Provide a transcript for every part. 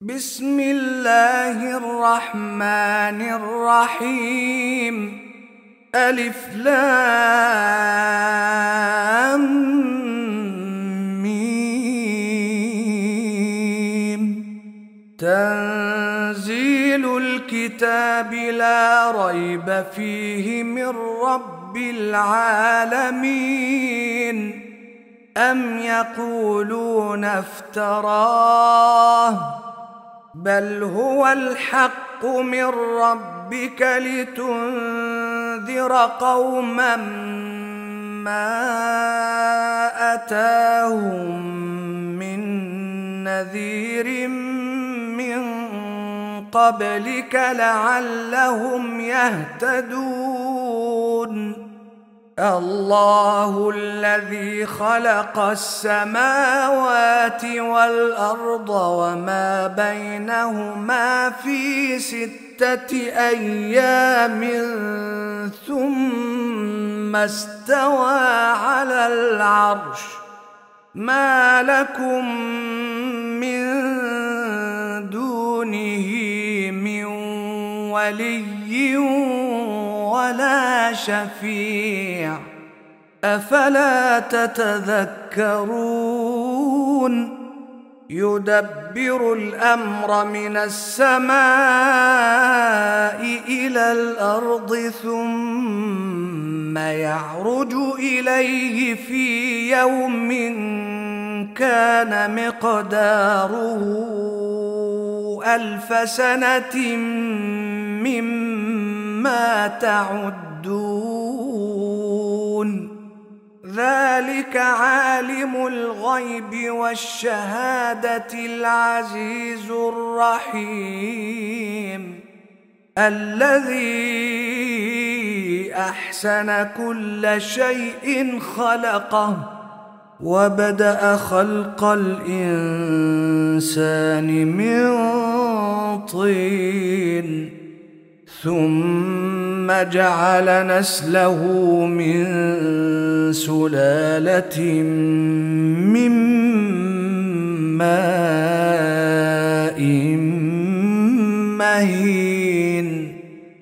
بسم الله الرحمن الرحيم. ألف لام ميم. تنزيل الكتاب لا ريب فيه من رب العالمين. أم يقولون افتراه بل هو الحق من ربك لتنذر قوما ما أتاهم من نذير من قبلك لعلهم يهتدون. الله الذي خلق السماوات والأرض وما بينهما في 6 أيام ثم استوى على العرش. ما لكم من دونه من ولي ولا شفيع أفلا تتذكرون. يدبر الأمر من السماء إلى الأرض ثم يعرج إليه في يوم كان مقداره 1000 سنة مما تعدون. ذلك عالم الغيب والشهادة العزيز الرحيم الذي أحسن كل شيء خلقه وبدأ خلق الإنسان من طين ثم جعل نسله من سلالة من ماء مهين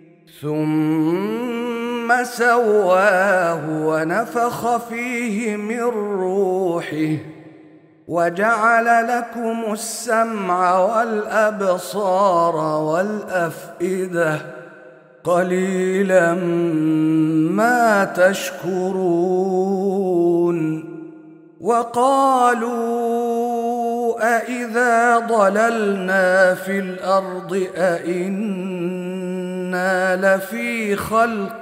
ثم سواه ونفخ فيه من روحه وجعل لكم السمع والأبصار والأفئدة قليلا ما تشكرون. وقالوا أإذا ضللنا في الأرض أإنا لفي خلق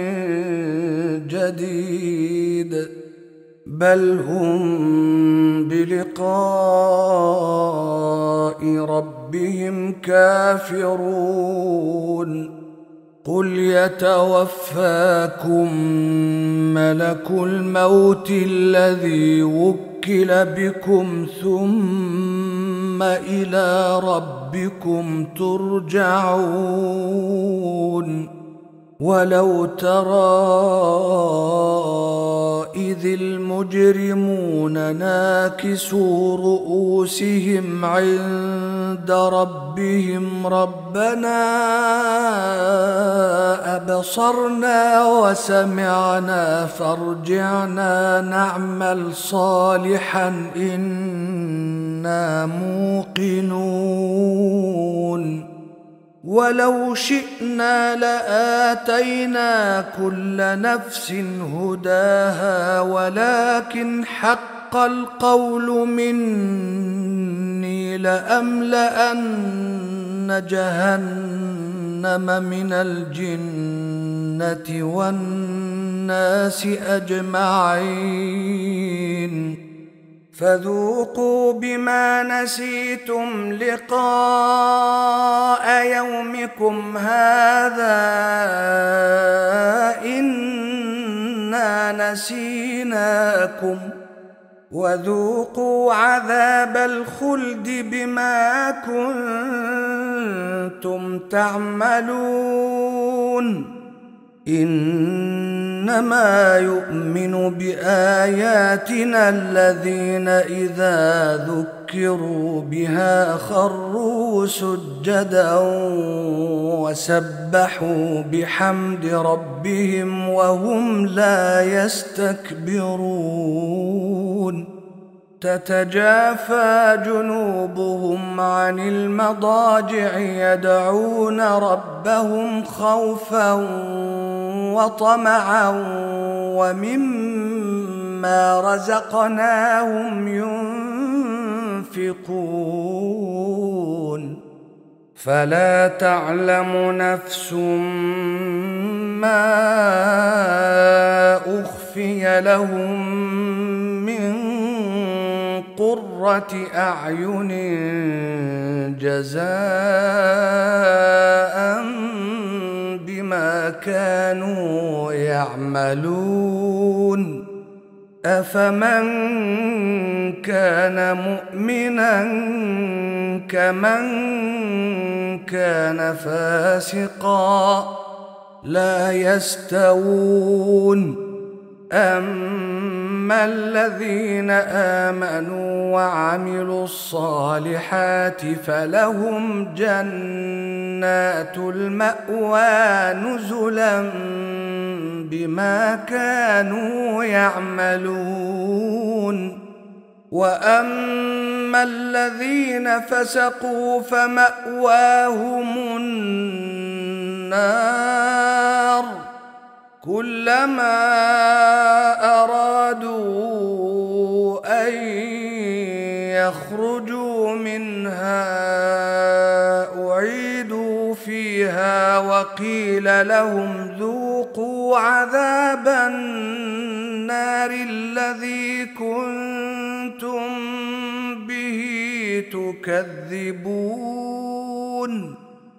جديد بل هم بلقاء ربهم كافرون. قل يتوفاكم ملك الموت الذي وكل بكم ثم إلى ربكم ترجعون. ولو ترى إذ المجرمون ناكسوا رؤوسهم عند ربهم ربنا أبصرنا وسمعنا فارجعنا نعمل صالحا إنا موقنون. ولو شئنا لآتينا كل نفس هداها ولكن حق القول مني لأملأن جهنم من الجنة والناس أجمعين. فذوقوا بما نسيتم لقاء يومكم هذا إنا نسيناكم وذوقوا عذاب الخلد بما كنتم تعملون. إنما يؤمن بآياتنا الذين إذا ذكروا بها خروا سجدا وسبحوا بحمد ربهم وهم لا يستكبرون تتجافى جنوبهم عن المضاجع يدعون ربهم خوفا وطمعا ومما رزقناهم ينفقون فلا تعلم نفس ما أخفي لهم من قرة أعين جزاء بما كانوا يعملون أفمن كان مؤمنا كمن كان فاسقا لا يستوون أما الذين آمنوا وعملوا الصالحات فلهم جنات المأوى نزلا بما كانوا يعملون وأما الذين فسقوا فمأواهم النار كلما أرادوا أن يخرجوا منها أعيدوا فيها وقيل لهم ذوقوا عذاب النار الذي كنتم به تكذبون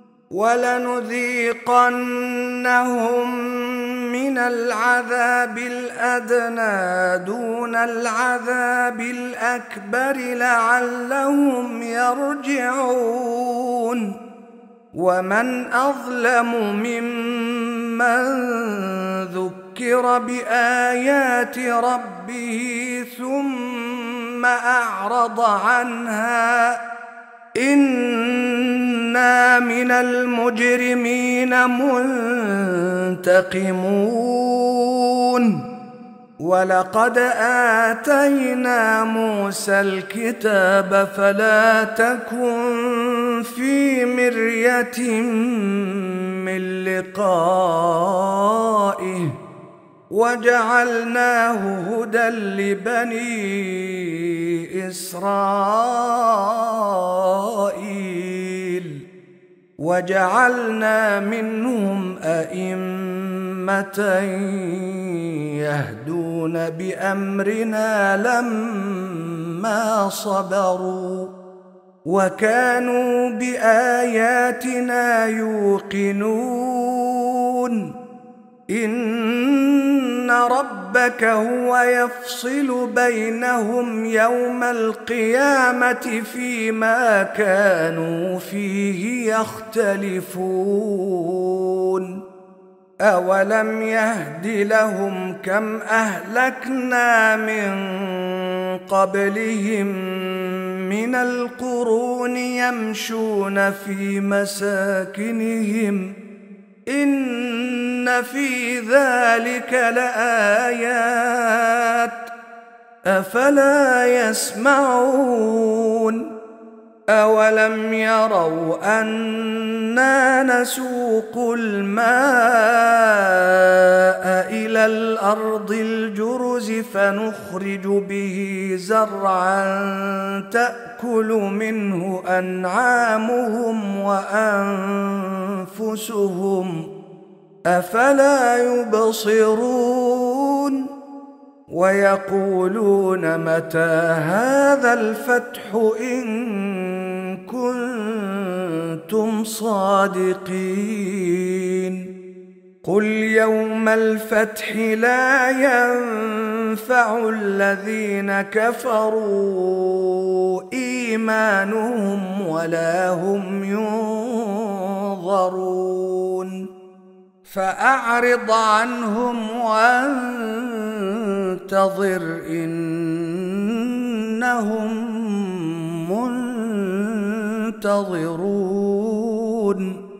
ولنذيقنهم من العذاب الأدنى دون العذاب الأكبر لعلهم يرجعون ومن أظلم ممن ذكر بآيات ربه ثم أعرض عنها إنا من المجرمين منتقمون ولقد آتينا موسى الكتاب فلا تكن في مرية من لقائه وجعلناه هدى لبني إسرائيل وجعلنا منهم أئمة يهدون بأمرنا لما صبروا وكانوا بآياتنا يوقنون إن ربك هو يفصل بينهم يوم القيامة فيما كانوا فيه يختلفون أولم يهد لهم كم أهلكنا من قبلهم من القرون يمشون في مساكنهم إن في ذلك لآيات أفلا يسمعون أولم يروا أنا نسوق الماء إلى الأرض الجرز فنخرج به زرعا تأكل منه أنعامهم وأنفسهم أفلا يبصرون ويقولون متى هذا الفتح إن كنتم صادقين قل يوم الفتح لا ينفع الذين كفروا إيمانهم ولا هم ينظرون فأعرض عنهم وانتظر إنهم منتظرون